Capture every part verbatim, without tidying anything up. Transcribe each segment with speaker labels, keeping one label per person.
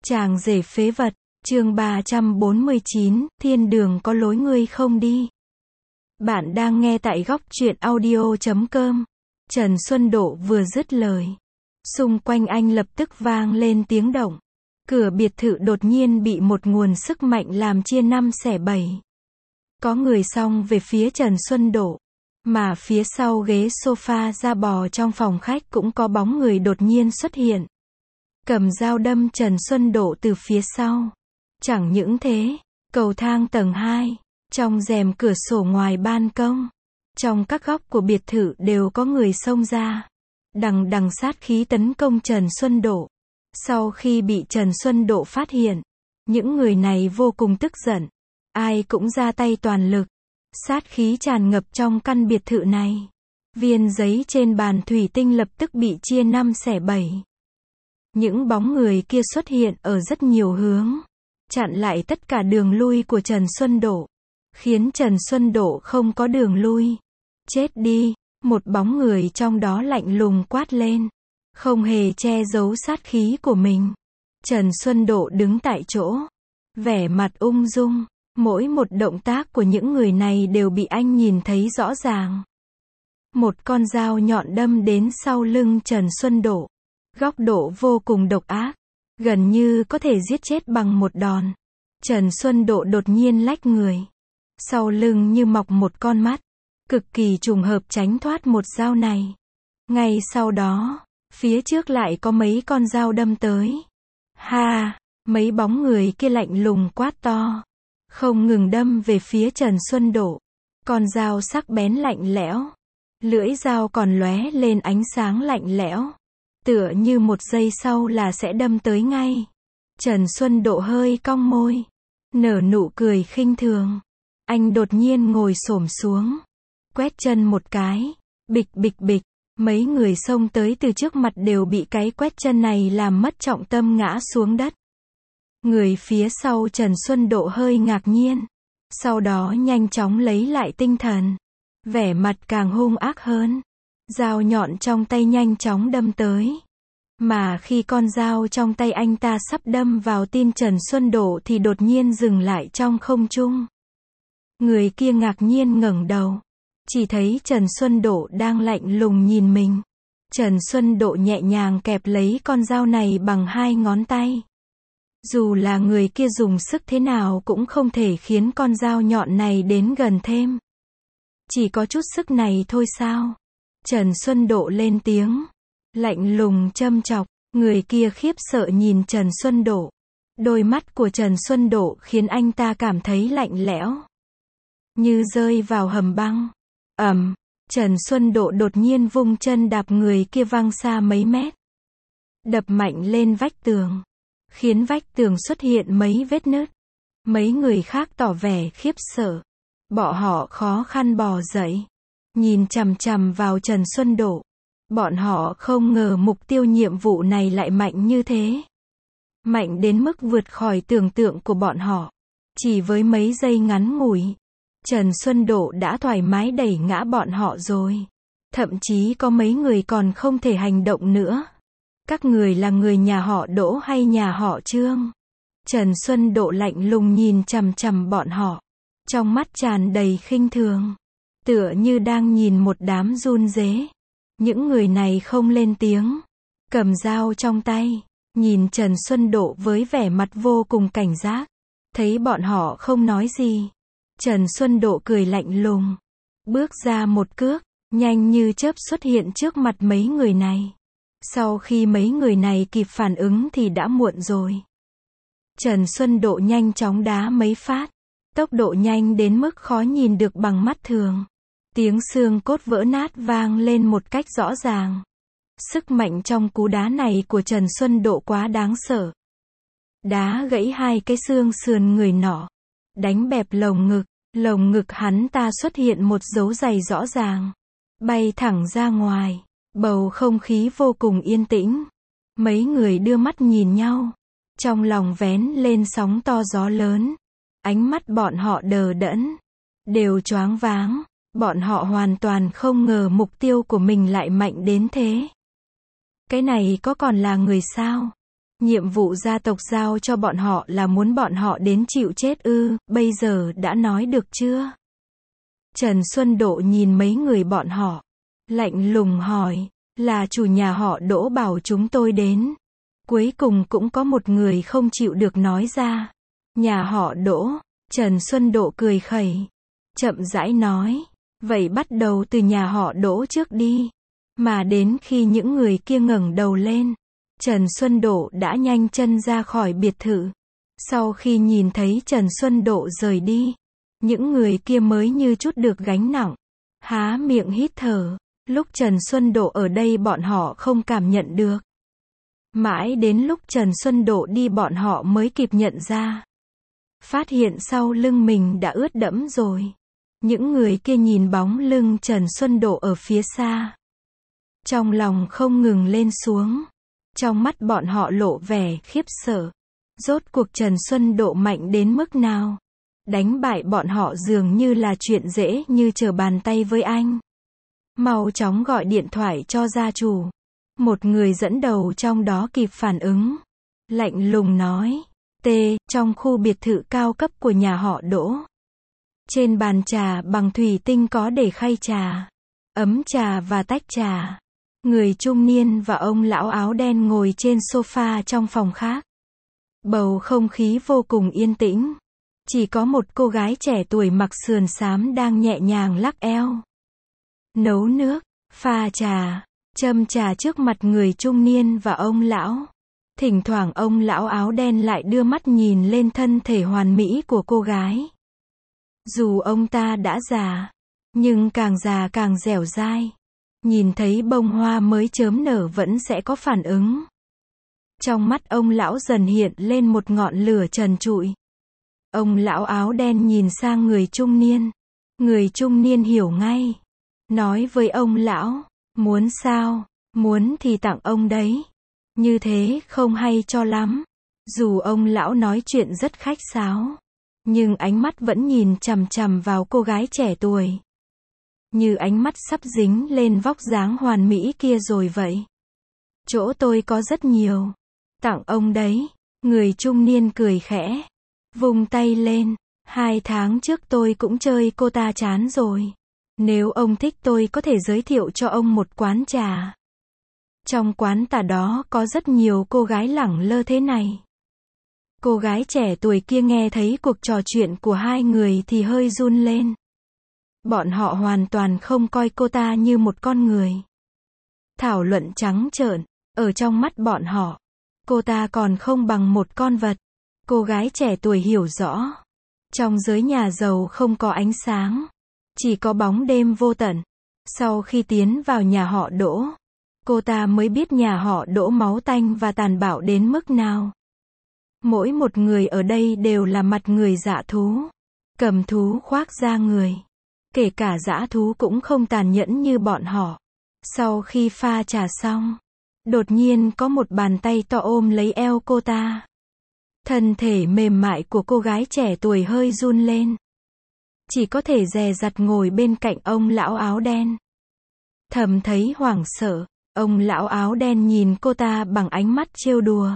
Speaker 1: Chàng rể phế vật, chương ba trăm bốn mươi chín, thiên đường có lối ngươi không đi. Bạn đang nghe tại góc truyện audio chấm com. Trần Xuân Độ vừa dứt lời, xung quanh anh lập tức vang lên tiếng động. Cửa biệt thự đột nhiên bị một nguồn sức mạnh làm chia năm xẻ bảy. Có người xông về phía Trần Xuân Độ, mà phía sau ghế sofa da bò trong phòng khách cũng có bóng người đột nhiên xuất hiện. Cầm dao đâm Trần Xuân Độ từ phía sau. Chẳng những thế, cầu thang tầng hai, trong rèm cửa sổ ngoài ban công, trong các góc của biệt thự đều có người xông ra, đằng đằng sát khí tấn công Trần Xuân Độ. Sau khi bị Trần Xuân Độ phát hiện, những người này vô cùng tức giận, ai cũng ra tay toàn lực, sát khí tràn ngập trong căn biệt thự này. Viên giấy trên bàn thủy tinh lập tức bị chia năm xẻ bảy. Những bóng người kia xuất hiện ở rất nhiều hướng, chặn lại tất cả đường lui của Trần Xuân Độ, khiến Trần Xuân Độ không có đường lui. Chết đi, một bóng người trong đó lạnh lùng quát lên, không hề che giấu sát khí của mình. Trần Xuân Độ đứng tại chỗ, vẻ mặt ung dung, mỗi một động tác của những người này đều bị anh nhìn thấy rõ ràng. Một con dao nhọn đâm đến sau lưng Trần Xuân Độ, góc độ vô cùng độc ác, gần như có thể giết chết bằng một đòn. Trần Xuân Độ đột nhiên lách người, sau lưng như mọc một con mắt, cực kỳ trùng hợp tránh thoát một dao này. Ngay sau đó, phía trước lại có mấy con dao đâm tới. Ha, mấy bóng người kia lạnh lùng quát to, không ngừng đâm về phía Trần Xuân Độ. Con dao sắc bén lạnh lẽo, lưỡi dao còn lóe lên ánh sáng lạnh lẽo, tựa như một giây sau là sẽ đâm tới ngay. Trần Xuân Độ hơi cong môi, nở nụ cười khinh thường. Anh đột nhiên ngồi xổm xuống, quét chân một cái, bịch bịch bịch, mấy người xông tới từ trước mặt đều bị cái quét chân này làm mất trọng tâm ngã xuống đất. Người phía sau Trần Xuân Độ hơi ngạc nhiên, sau đó nhanh chóng lấy lại tinh thần, vẻ mặt càng hung ác hơn. Dao nhọn trong tay nhanh chóng đâm tới. Mà khi con dao trong tay anh ta sắp đâm vào tim Trần Xuân Độ thì đột nhiên dừng lại trong không trung. Người kia ngạc nhiên ngẩng đầu, chỉ thấy Trần Xuân Độ đang lạnh lùng nhìn mình. Trần Xuân Độ nhẹ nhàng kẹp lấy con dao này bằng hai ngón tay. Dù là người kia dùng sức thế nào cũng không thể khiến con dao nhọn này đến gần thêm. Chỉ có chút sức này thôi sao? Trần Xuân Độ lên tiếng, lạnh lùng châm chọc. Người kia khiếp sợ nhìn Trần Xuân Độ. Đôi mắt của Trần Xuân Độ khiến anh ta cảm thấy lạnh lẽo, như rơi vào hầm băng. Ầm, Trần Xuân Độ đột nhiên vung chân đạp người kia văng xa mấy mét, đập mạnh lên vách tường, khiến vách tường xuất hiện mấy vết nứt. Mấy người khác tỏ vẻ khiếp sợ, bọn họ khó khăn bò dậy, nhìn chằm chằm vào Trần Xuân Độ. Bọn họ không ngờ mục tiêu nhiệm vụ này lại mạnh như thế. Mạnh đến mức vượt khỏi tưởng tượng của bọn họ. Chỉ với mấy giây ngắn ngủi, Trần Xuân Độ đã thoải mái đẩy ngã bọn họ rồi. Thậm chí có mấy người còn không thể hành động nữa. Các người là người nhà họ Đỗ hay nhà họ Trương? Trần Xuân Độ lạnh lùng nhìn chằm chằm bọn họ, trong mắt tràn đầy khinh thường, tựa như đang nhìn một đám run rế. Những người này không lên tiếng, cầm dao trong tay, nhìn Trần Xuân Độ với vẻ mặt vô cùng cảnh giác. Thấy bọn họ không nói gì, Trần Xuân Độ cười lạnh lùng, bước ra một cước, nhanh như chớp xuất hiện trước mặt mấy người này. Sau khi mấy người này kịp phản ứng thì đã muộn rồi. Trần Xuân Độ nhanh chóng đá mấy phát, tốc độ nhanh đến mức khó nhìn được bằng mắt thường. Tiếng xương cốt vỡ nát vang lên một cách rõ ràng. Sức mạnh trong cú đá này của Trần Xuân Độ quá đáng sợ. Đá gãy hai cái xương sườn người nọ, đánh bẹp lồng ngực, lồng ngực hắn ta xuất hiện một dấu giày rõ ràng, bay thẳng ra ngoài. Bầu không khí vô cùng yên tĩnh. Mấy người đưa mắt nhìn nhau, trong lòng vén lên sóng to gió lớn. Ánh mắt bọn họ đờ đẫn, đều choáng váng. Bọn họ hoàn toàn không ngờ mục tiêu của mình lại mạnh đến thế. Cái này có còn là người sao? Nhiệm vụ gia tộc giao cho bọn họ là muốn bọn họ đến chịu chết ư, bây giờ đã nói được chưa? Trần Xuân Độ nhìn mấy người bọn họ, lạnh lùng hỏi, là chủ nhà họ Đỗ bảo chúng tôi đến. Cuối cùng cũng có một người không chịu được nói ra. Nhà họ Đỗ. Trần Xuân Độ cười khẩy, chậm rãi nói, vậy bắt đầu từ nhà họ Đỗ trước đi. Mà đến khi những người kia ngẩng đầu lên, Trần Xuân Độ đã nhanh chân ra khỏi biệt thự. Sau khi nhìn thấy Trần Xuân Độ rời đi, những người kia mới như chút được gánh nặng, há miệng hít thở. Lúc Trần Xuân Độ ở đây bọn họ không cảm nhận được. Mãi đến lúc Trần Xuân Độ đi bọn họ mới kịp nhận ra. Phát hiện sau lưng mình đã ướt đẫm rồi. Những người kia nhìn bóng lưng Trần Xuân Độ ở phía xa. Trong lòng không ngừng lên xuống. Trong mắt bọn họ lộ vẻ khiếp sợ. Rốt cuộc Trần Xuân Độ mạnh đến mức nào? Đánh bại bọn họ dường như là chuyện dễ như trở bàn tay với anh. Mau chóng gọi điện thoại cho gia chủ. Một người dẫn đầu trong đó kịp phản ứng. Lạnh lùng nói. T. Trong khu biệt thự cao cấp của nhà họ Đỗ. Trên bàn trà bằng thủy tinh có để khay trà, ấm trà và tách trà. Người trung niên và ông lão áo đen ngồi trên sofa trong phòng khác. Bầu không khí vô cùng yên tĩnh. Chỉ có một cô gái trẻ tuổi mặc sườn xám đang nhẹ nhàng lắc eo. Nấu nước, pha trà, châm trà trước mặt người trung niên và ông lão. Thỉnh thoảng ông lão áo đen lại đưa mắt nhìn lên thân thể hoàn mỹ của cô gái. Dù ông ta đã già, nhưng càng già càng dẻo dai. Nhìn thấy bông hoa mới chớm nở vẫn sẽ có phản ứng. Trong mắt ông lão dần hiện lên một ngọn lửa trần trụi. Ông lão áo đen nhìn sang người trung niên. Người trung niên hiểu ngay. Nói với ông lão, muốn sao, muốn thì tặng ông đấy. Như thế không hay cho lắm. Dù ông lão nói chuyện rất khách sáo, nhưng ánh mắt vẫn nhìn chằm chằm vào cô gái trẻ tuổi. Như ánh mắt sắp dính lên vóc dáng hoàn mỹ kia rồi vậy. Chỗ tôi có rất nhiều. Tặng ông đấy. Người trung niên cười khẽ. Vung tay lên. Hai tháng trước tôi cũng chơi cô ta chán rồi. Nếu ông thích tôi có thể giới thiệu cho ông một quán trà. Trong quán trà đó có rất nhiều cô gái lẳng lơ thế này. Cô gái trẻ tuổi kia nghe thấy cuộc trò chuyện của hai người thì hơi run lên. Bọn họ hoàn toàn không coi cô ta như một con người. Thảo luận trắng trợn, ở trong mắt bọn họ, cô ta còn không bằng một con vật. Cô gái trẻ tuổi hiểu rõ. Trong giới nhà giàu không có ánh sáng. Chỉ có bóng đêm vô tận. Sau khi tiến vào nhà họ Đỗ, cô ta mới biết nhà họ Đỗ máu tanh và tàn bạo đến mức nào. Mỗi một người ở đây đều là mặt người dã thú. Cầm thú khoác da người. Kể cả dã thú cũng không tàn nhẫn như bọn họ. Sau khi pha trà xong, đột nhiên có một bàn tay to ôm lấy eo cô ta. Thân thể mềm mại của cô gái trẻ tuổi hơi run lên. Chỉ có thể dè dặt ngồi bên cạnh ông lão áo đen. Thầm thấy hoảng sợ, ông lão áo đen nhìn cô ta bằng ánh mắt trêu đùa.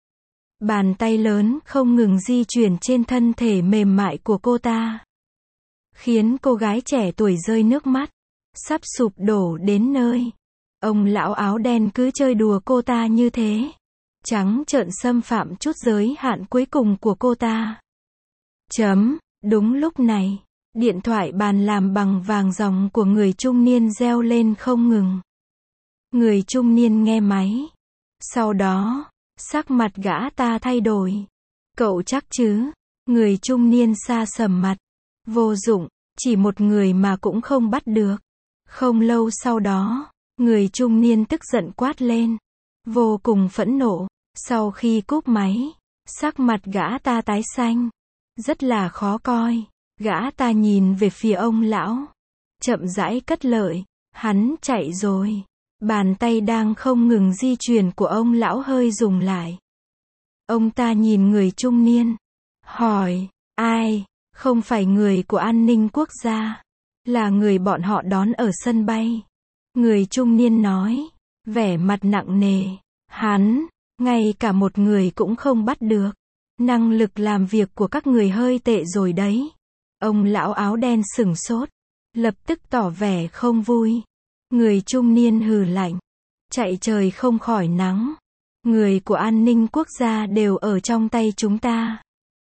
Speaker 1: Bàn tay lớn không ngừng di chuyển trên thân thể mềm mại của cô ta. Khiến cô gái trẻ tuổi rơi nước mắt. Sắp sụp đổ đến nơi. Ông lão áo đen cứ chơi đùa cô ta như thế. Trắng trợn xâm phạm chút giới hạn cuối cùng của cô ta. Chấm. Đúng lúc này, điện thoại bàn làm bằng vàng ròng của người trung niên reo lên không ngừng. Người trung niên nghe máy. Sau đó, sắc mặt gã ta thay đổi. Cậu chắc chứ? Người trung niên sa sầm mặt. Vô dụng, chỉ một người mà cũng không bắt được. Không lâu sau đó, người trung niên tức giận quát lên. Vô cùng phẫn nộ. Sau khi cúp máy, sắc mặt gã ta tái xanh. Rất là khó coi. Gã ta nhìn về phía ông lão. Chậm rãi cất lời. Hắn chạy rồi. Bàn tay đang không ngừng di chuyển của ông lão hơi rùng lại. Ông ta nhìn người trung niên. Hỏi, ai? Không phải người của an ninh quốc gia. Là người bọn họ đón ở sân bay. Người trung niên nói. Vẻ mặt nặng nề. Hắn, Ngay cả một người cũng không bắt được. Năng lực làm việc của các người hơi tệ rồi đấy. Ông lão áo đen sửng sốt, lập tức tỏ vẻ không vui. Người trung niên hừ lạnh, chạy trời không khỏi nắng. Người của an ninh quốc gia đều ở trong tay chúng ta.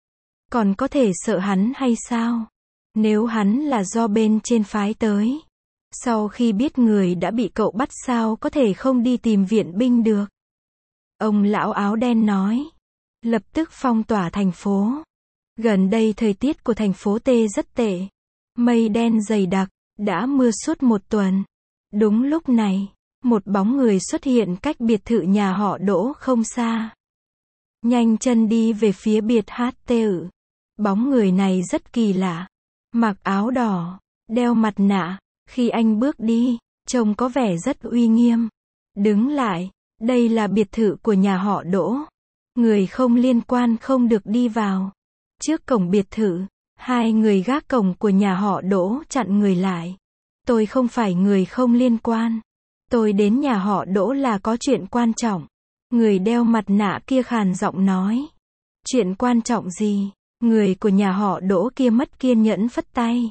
Speaker 1: Còn có thể sợ hắn hay sao? Nếu hắn là do bên trên phái tới. Sau khi biết người đã bị cậu bắt sao có thể không đi tìm viện binh được? Ông lão áo đen nói. Lập tức phong tỏa thành phố. Gần đây thời tiết của thành phố T rất tệ. Mây đen dày đặc, đã mưa suốt một tuần. Đúng lúc này, một bóng người xuất hiện cách biệt thự nhà họ Đỗ không xa. Nhanh chân đi về phía biệt hát tê ự. Bóng người này rất kỳ lạ. Mặc áo đỏ, đeo mặt nạ. Khi anh bước đi, trông có vẻ rất uy nghiêm. Đứng lại, đây là biệt thự của nhà họ Đỗ. Người không liên quan không được đi vào. Trước cổng biệt thự, hai người gác cổng của nhà họ Đỗ chặn người lại. Tôi không phải người không liên quan. Tôi đến nhà họ Đỗ là có chuyện quan trọng. Người đeo mặt nạ kia khàn giọng nói. Chuyện quan trọng gì? Người của nhà họ Đỗ kia mất kiên nhẫn phất tay.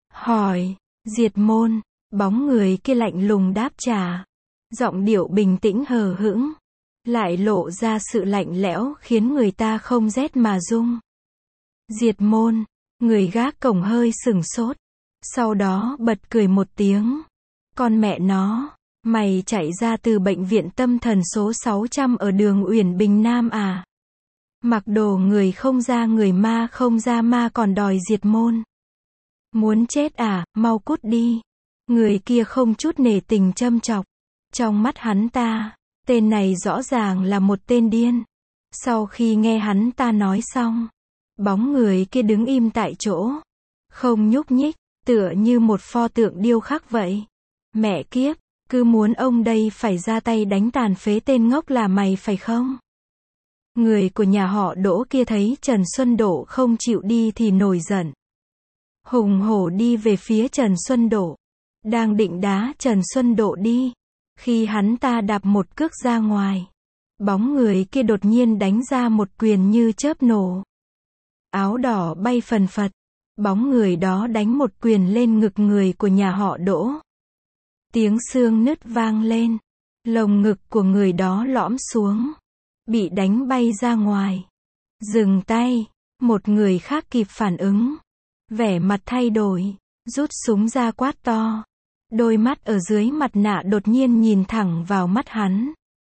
Speaker 1: Hỏi, diệt môn. Bóng người kia lạnh lùng đáp trả. Giọng điệu bình tĩnh hờ hững. Lại lộ ra sự lạnh lẽo khiến người ta không rét mà run. Diệt môn. Người gác cổng hơi sửng sốt. Sau đó bật cười một tiếng. Con mẹ nó, mày chạy ra từ bệnh viện tâm thần số sáu trăm ở đường Uyển Bình Nam à? Mặc đồ người không ra người ma không ra ma còn đòi diệt môn. Muốn chết à, mau cút đi. Người kia không chút nể tình châm chọc. Trong mắt hắn ta, tên này rõ ràng là một tên điên. Sau khi nghe hắn ta nói xong, bóng người kia đứng im tại chỗ. Không nhúc nhích, tựa như một pho tượng điêu khắc vậy. Mẹ kiếp, cứ muốn ông đây phải ra tay đánh tàn phế tên ngốc là mày phải không? Người của nhà họ Đỗ kia thấy Trần Xuân Độ không chịu đi thì nổi giận. Hùng hổ đi về phía Trần Xuân Độ. Đang định đá Trần Xuân Độ đi. Khi hắn ta đạp một cước ra ngoài. Bóng người kia đột nhiên đánh ra một quyền như chớp nổ. Áo đỏ bay phần phật. Bóng người đó đánh một quyền lên ngực người của nhà họ Đỗ. Tiếng xương nứt vang lên. Lồng ngực của người đó lõm xuống. Bị đánh bay ra ngoài. Dừng tay. Một người khác kịp phản ứng. Vẻ mặt thay đổi. Rút súng ra quát to. Đôi mắt ở dưới mặt nạ đột nhiên nhìn thẳng vào mắt hắn.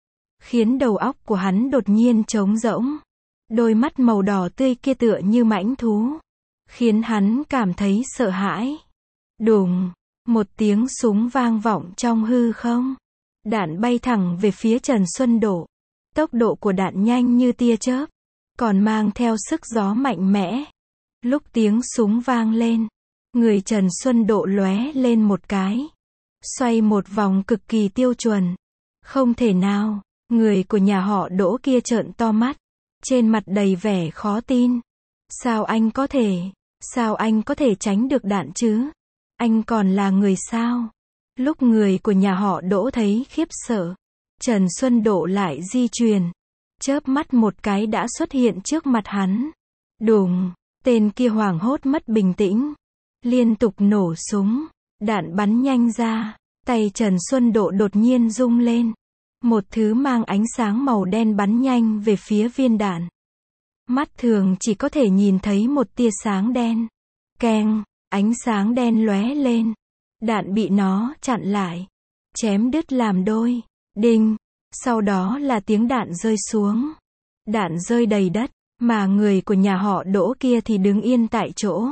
Speaker 1: Khiến đầu óc của hắn đột nhiên trống rỗng. Đôi mắt màu đỏ tươi kia tựa như mãnh thú. Khiến hắn cảm thấy sợ hãi. Đùng, một tiếng súng vang vọng trong hư không. Đạn bay thẳng về phía Trần Xuân Độ. Tốc độ của đạn nhanh như tia chớp. Còn mang theo sức gió mạnh mẽ. Lúc tiếng súng vang lên. Người Trần Xuân Độ lóe lên một cái. Xoay một vòng cực kỳ tiêu chuẩn. Không thể nào. Người của nhà họ Đỗ kia trợn to mắt. Trên mặt đầy vẻ khó tin. Sao anh có thể? Sao anh có thể tránh được đạn chứ? Anh còn là người sao? Lúc người của nhà họ Đỗ thấy khiếp sợ. Trần Xuân Độ lại di chuyển. Chớp mắt một cái đã xuất hiện trước mặt hắn. Đùng, tên kia hoảng hốt mất bình tĩnh. Liên tục nổ súng. Đạn bắn nhanh ra. Tay Trần Xuân Độ đột nhiên rung lên. Một thứ mang ánh sáng màu đen bắn nhanh về phía viên đạn. Mắt thường chỉ có thể nhìn thấy một tia sáng đen. Keng, ánh sáng đen lóe lên. Đạn bị nó chặn lại. Chém đứt làm đôi. Đinh, sau đó là tiếng đạn rơi xuống. Đạn rơi đầy đất, mà người của nhà họ Đỗ kia thì đứng yên tại chỗ.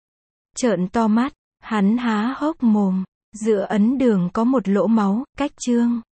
Speaker 1: Trợn to mắt, hắn há hốc mồm. Giữa ấn đường có một lỗ máu, cách chương.